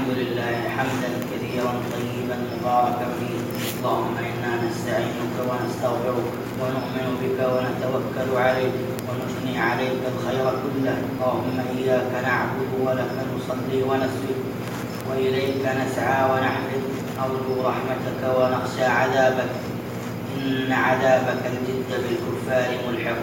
الحمد لله حمدا كثيرا طيبا مباركا فيه. اللهم إنا نستعينك ونستغفرك ونؤمن بك ونتوكل عليك ونثني عليك الخير كله. اللهم إياك نعبد ولك نصلي ونسجد وإليك نسعى ونحفظ، نرجو رحمتك ونخشى عذابك، إن عذابك الجد بالكفار ملحق.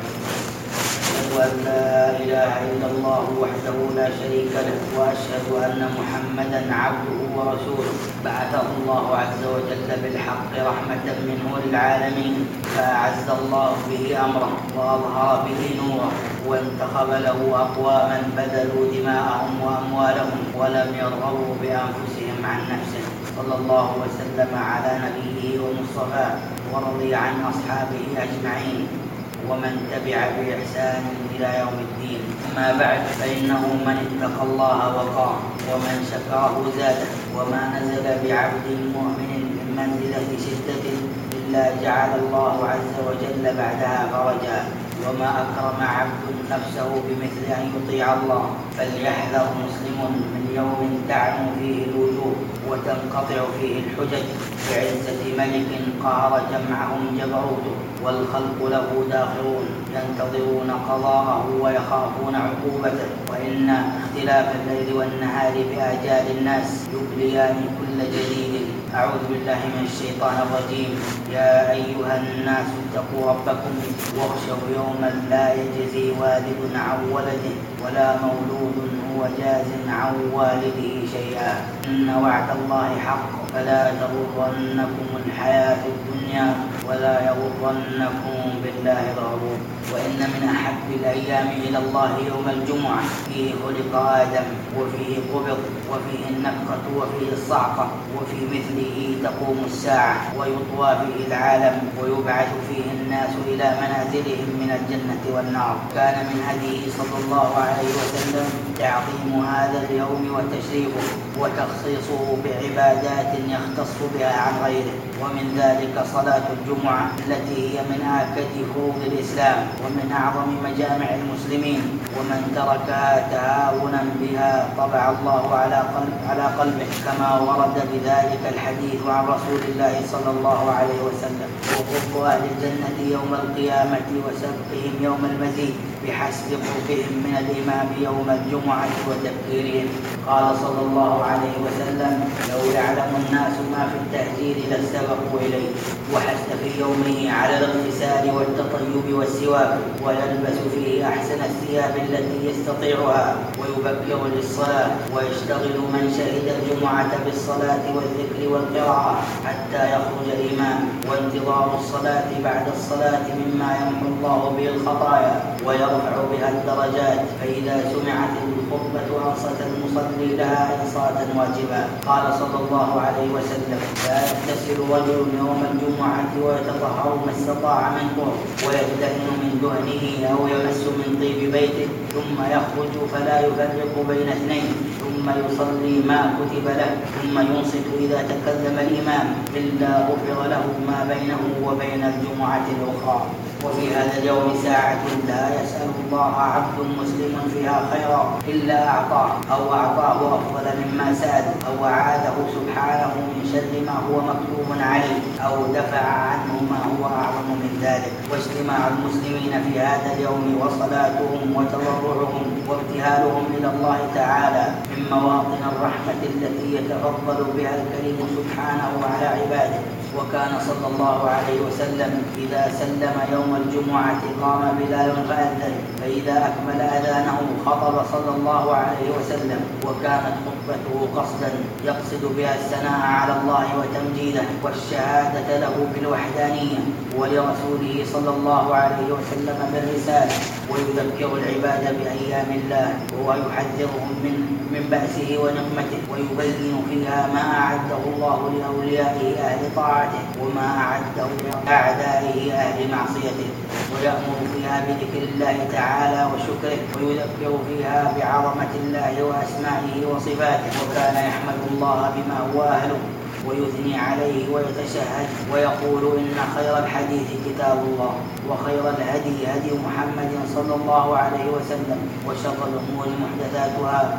أشهد أن لا إله إلا الله وحده لا شريك له، وأشهد أن محمدا عبده ورسوله بعثه الله عز وجل بالحق رحمة منه للعالمين، فأعز الله به أمره وأظهر به نوره، وانتخب له أقواما بذلوا دماءهم وأموالهم ولم يرغبوا بأنفسهم عن نفسه، صلى الله وسلم على نبيه ومصطفاه، ورضي عن أصحابه أجمعين ومن تبع بإحسان إلى يوم الدين. أما بعد، فإنه من اتقى الله وقاه، ومن شكره زاده، وما نزل بعبد مؤمن من منزلة شدة إلا جعل الله عز وجل بعدها فرجا، وما أكرم عبد نفسه بمثل أن يطيع الله. فليحذر مسلم من يوم تعن فيه الوجوه وتنقطع فيه الحجج، بعزة ملك قهر جمعهم جبروته، والخلق له داخرون ينتظرون قضاءه ويخافون عقوبته. وإن اختلاف الليل والنهار بآجال الناس يبليان كل جديد. أعوذ بالله من الشيطان الرجيم. يا أيها الناس اتقوا ربكم واخشوا يوما لا يجزي والد عن ولده ولا مولود هو جاز عن والده شيئا، إن وعد الله حق، فلا تغرنكم الحياة الدنيا ولا يغرنكم بالله الغرور. وإن من أحب الأيام إلى الله يوم الجمعة، فيه خلق آدم، وفيه قبض، وفيه النفخة، وفيه الصعقة، وفي مثله تقوم الساعة، ويطوى فيه العالم، ويبعث فيه الناس إلى منازلهم من الجنة والنار. كان من هديه صلى الله عليه وسلم تعظيم هذا اليوم وتشريفه وتخصيصه بعبادات يختص بها عن غيره، ومن ذلك صلاة الجمعة التي هي من آكد فروض الإسلام ومن أعظم مجامع المسلمين، ومن تركها تهاونا بها طبع الله على قلبه، كما ورد بذلك الحديث عن رسول الله صلى الله عليه وسلم. وقرب أهل الجنة يوم القيامة وسبقهم يوم المزيد بحسب قربهم من الإمام يوم الجمعة وتبكيرهم. قال صلى الله عليه وسلم: لو يعلم الناس ما في التهجير لاستبقوا إليه. وحث في يومه على الاغتسال والتطيب والسواك، ويلبس فيه أحسن الثياب التي يستطيعها، ويبكر للصلاة، ويشتغل من شهد الجمعة بالصلاة والذكر والقراءة حتى يخرج الإمام، وانتظار الصلاة بعد الصلاة مما يمحو الله به الخطايا ويرفع بها الدرجات. فإذا سمعت الخطبة أنصت المصلي لها إنصاتا واجبا. قال صلى الله عليه وسلم: لا يغتسل رجل يوم الجمعة ويتطهر ما استطاع من طهر، ويدهن من دهنه أو يمس من طيب بيته، ثم يخرج فلا يفرق بين اثنين، ثم يصلي ما كتب له، ثم ينصت إذا تكلم الإمام، إلا غفر له ما بينه وبين الجمعة الأخرى. وفي هذا اليوم ساعة لا يسأل الله عبد مسلم فيها خيرا إلا أعطاه، أو أعطاه أفضل مما سأل، أو أعاذه سبحانه من شر ما هو مكتوب عليه، أو دفع عنه ما هو أعظم من ذلك. واجتماع المسلمين في هذا اليوم وصلاتهم وتضرعهم وابتهالهم إلى الله تعالى من مواطن الرحمة التي يتفضل بها الكريم سبحانه على عباده. وكان صلى الله عليه وسلم إذا سلم يوم الجمعة قام بلال فأذن، فإذا أكمل أذانه خطب صلى الله عليه وسلم، وكانت خطبته قصدا يقصد بها الثناء على الله وتمجيده والشهادة له بالوحدانية، ولرسوله صلى الله عليه وسلم بالرسالة، ويذكر العباد بأيام الله، ويحذرهم من بأسه ونقمته، ويبين فيها ما أعده الله لأوليائه أهل طاعته وما أعده لأعدائه أهل معصيته، ويأمر فيها بذكر الله تعالى وشكره، ويذكر فيها بعظمة الله وأسمائه وصفاته، وكان يحمد الله بما هو أهله ويثني عليه ويتشهد ويقول إن خير الحديث كتاب الله وخير الهدي هدي محمد صلى الله عليه وسلم وشر الأمور محدثاتها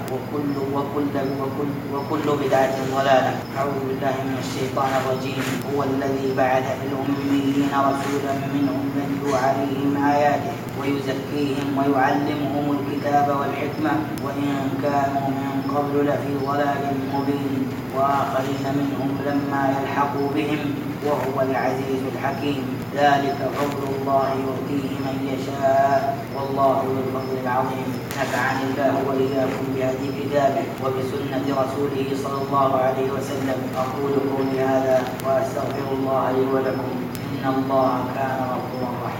وكل بدعة ضلالة. أعوذ بالله من الشيطان الرجيم. هو الذي بعث في الأميين رسولا منهم يتلو عليهم آياته ويزكيهم ويعلمهم الكتاب والحكمة وإن كانوا من قبل لفي ضلال مبين وآخرين منهم لما يلحقوا بهم وهو العزيز الحكيم. ذلك فضل الله يؤتيه من يشاء والله ذو الفضل العظيم. نفعني الله وإياكم بهدي كتابه وبسنة رسوله صلى الله عليه وسلم. أقول قولي هذا وأستغفر الله لي ولكم إن الله كان غفورا رحيما.